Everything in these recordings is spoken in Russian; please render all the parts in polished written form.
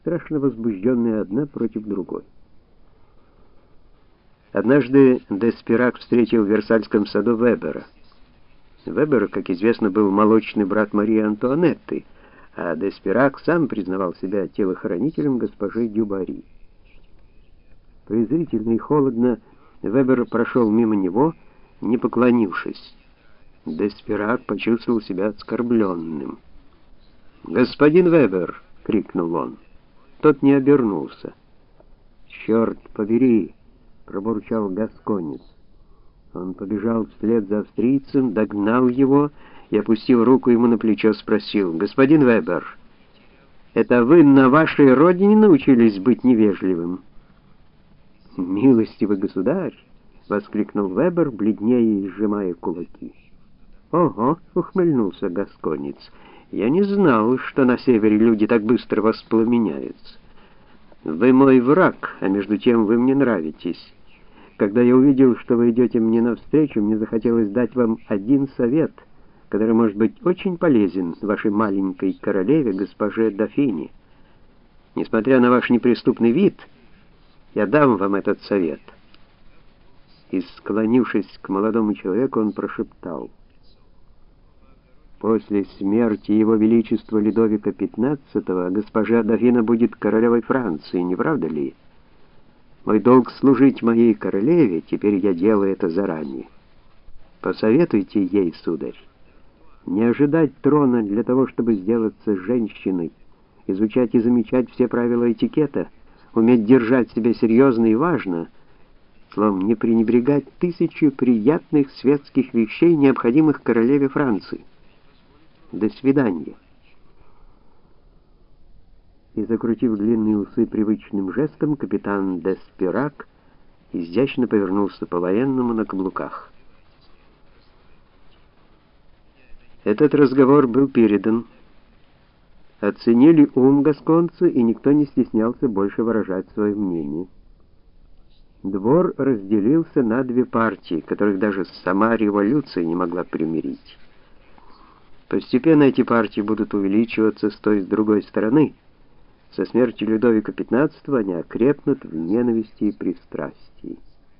страшно возбужденные одна против другой. Однажды Деспирак встретил в Версальском саду Вебера. Вебер, как известно, был молочный брат Марии Антуанетты, а Деспирак сам признавал себя телохранителем госпожи Дюбари. Презрительно и холодно Вебер прошел мимо него, не поклонившись. Деспирак почувствовал себя оскорбленным. «Господин Вебер!» — крикнул он. Тот не обернулся. «Черт побери!» — пробурчал гасконец. Он побежал вслед за австрийцем, догнал его и, опустив руку ему на плечо, спросил: «Господин Вебер, это вы на вашей родине научились быть невежливым?» «Милостивый государь!» — воскликнул Вебер, бледнее и сжимая кулаки. «Ого!» — ухмыльнулся гасконец. «Я не знал, что на севере люди так быстро воспламеняются. Вы мой враг, а между тем вы мне нравитесь. Когда я увидел, что вы идете мне навстречу, мне захотелось дать вам один совет, который может быть очень полезен вашей маленькой королеве, госпоже Дофине. Несмотря на ваш неприступный вид, я дам вам этот совет». И, склонившись к молодому человеку, он прошептал: «После смерти его величества Людовика XV госпожа Дофина будет королевой Франции, не правда ли? Мой долг служить моей королеве, теперь я делаю это заранее. Посоветуйте ей, сударь, не ожидать трона для того, чтобы сделаться женщиной, изучать и замечать все правила этикета, уметь держать себя серьезно и важно, словом, не пренебрегать тысячи приятных светских вещей, необходимых королеве Франции. До свидания». И, закрутив длинные усы привычным жестом, капитан Деспирак изящно повернулся по-военному на каблуках. Этот разговор был передан. Оценили ум гасконца, и никто не стеснялся больше выражать свое мнение. Двор разделился на две партии, которых даже сама революция не могла примирить. Постепенно эти партии будут увеличиваться с той и с другой стороны. Со смертью Людовика XV они окрепнут в ненависти и пристрастии.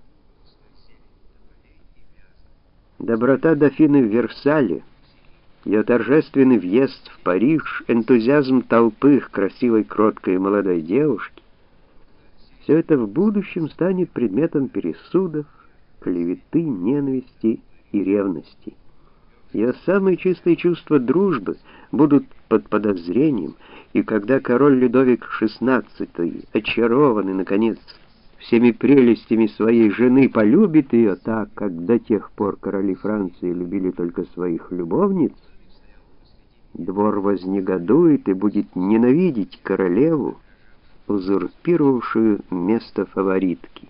Доброта дофины в Версале, ее торжественный въезд в Париж, энтузиазм толпы к красивой, кроткой молодой девушке — все это в будущем станет предметом пересудов, клеветы, ненависти и ревности. Ее самые чистые чувства дружбы будут под подозрением, и когда король Людовик XVI, очарованный, наконец, всеми прелестями своей жены, полюбит ее так, как до тех пор короли Франции любили только своих любовниц, двор вознегодует и будет ненавидеть королеву, узурпировавшую место фаворитки.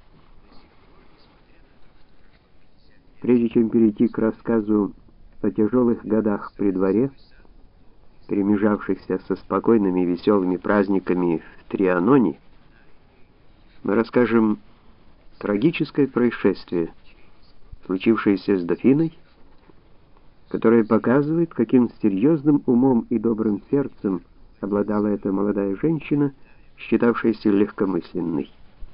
Прежде чем перейти к рассказу о тяжелых годах при дворе, перемежавшихся со спокойными и веселыми праздниками в Трианоне, мы расскажем трагическое происшествие, случившееся с Дофиной, которое показывает, каким серьезным умом и добрым сердцем обладала эта молодая женщина, считавшаяся легкомысленной.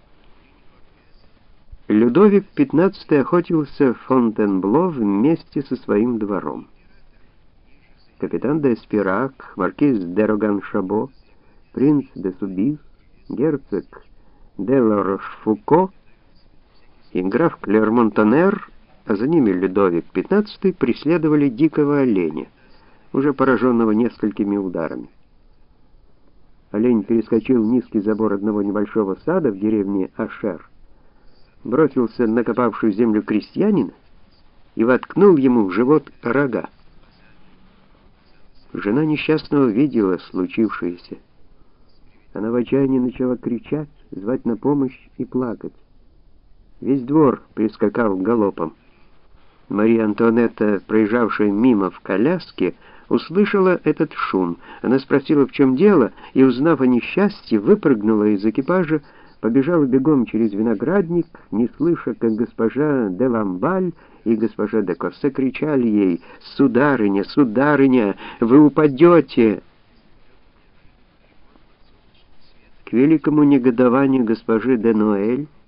Людовик XV охотился в Фонтенбло вместе со своим двором. Капитан Деспирак, маркиз де Роган-Шабо, принц де Субиз, герцог де Ла-Рошфуко и граф Клермон-Тоннер, а за ними Людовик XV, преследовали дикого оленя, уже пораженного несколькими ударами. Олень перескочил низкий забор одного небольшого сада в деревне Ашер, бросился на копавшую землю крестьянина и воткнул ему в живот рога. Жена несчастного видела случившееся. Она в отчаянии начала кричать, звать на помощь и плакать. Весь двор прискакал галопом. Мария Антуанетта, проезжавшая мимо в коляске, услышала этот шум. Она спросила, в чем дело, и, узнав о несчастье, выпрыгнула из экипажа, побежала бегом через виноградник, не слыша, как госпожа де Ламбаль и госпожа де Корсе кричали ей: «Сударыня, сударыня, вы упадете!» К великому негодованию госпожи де Нуэль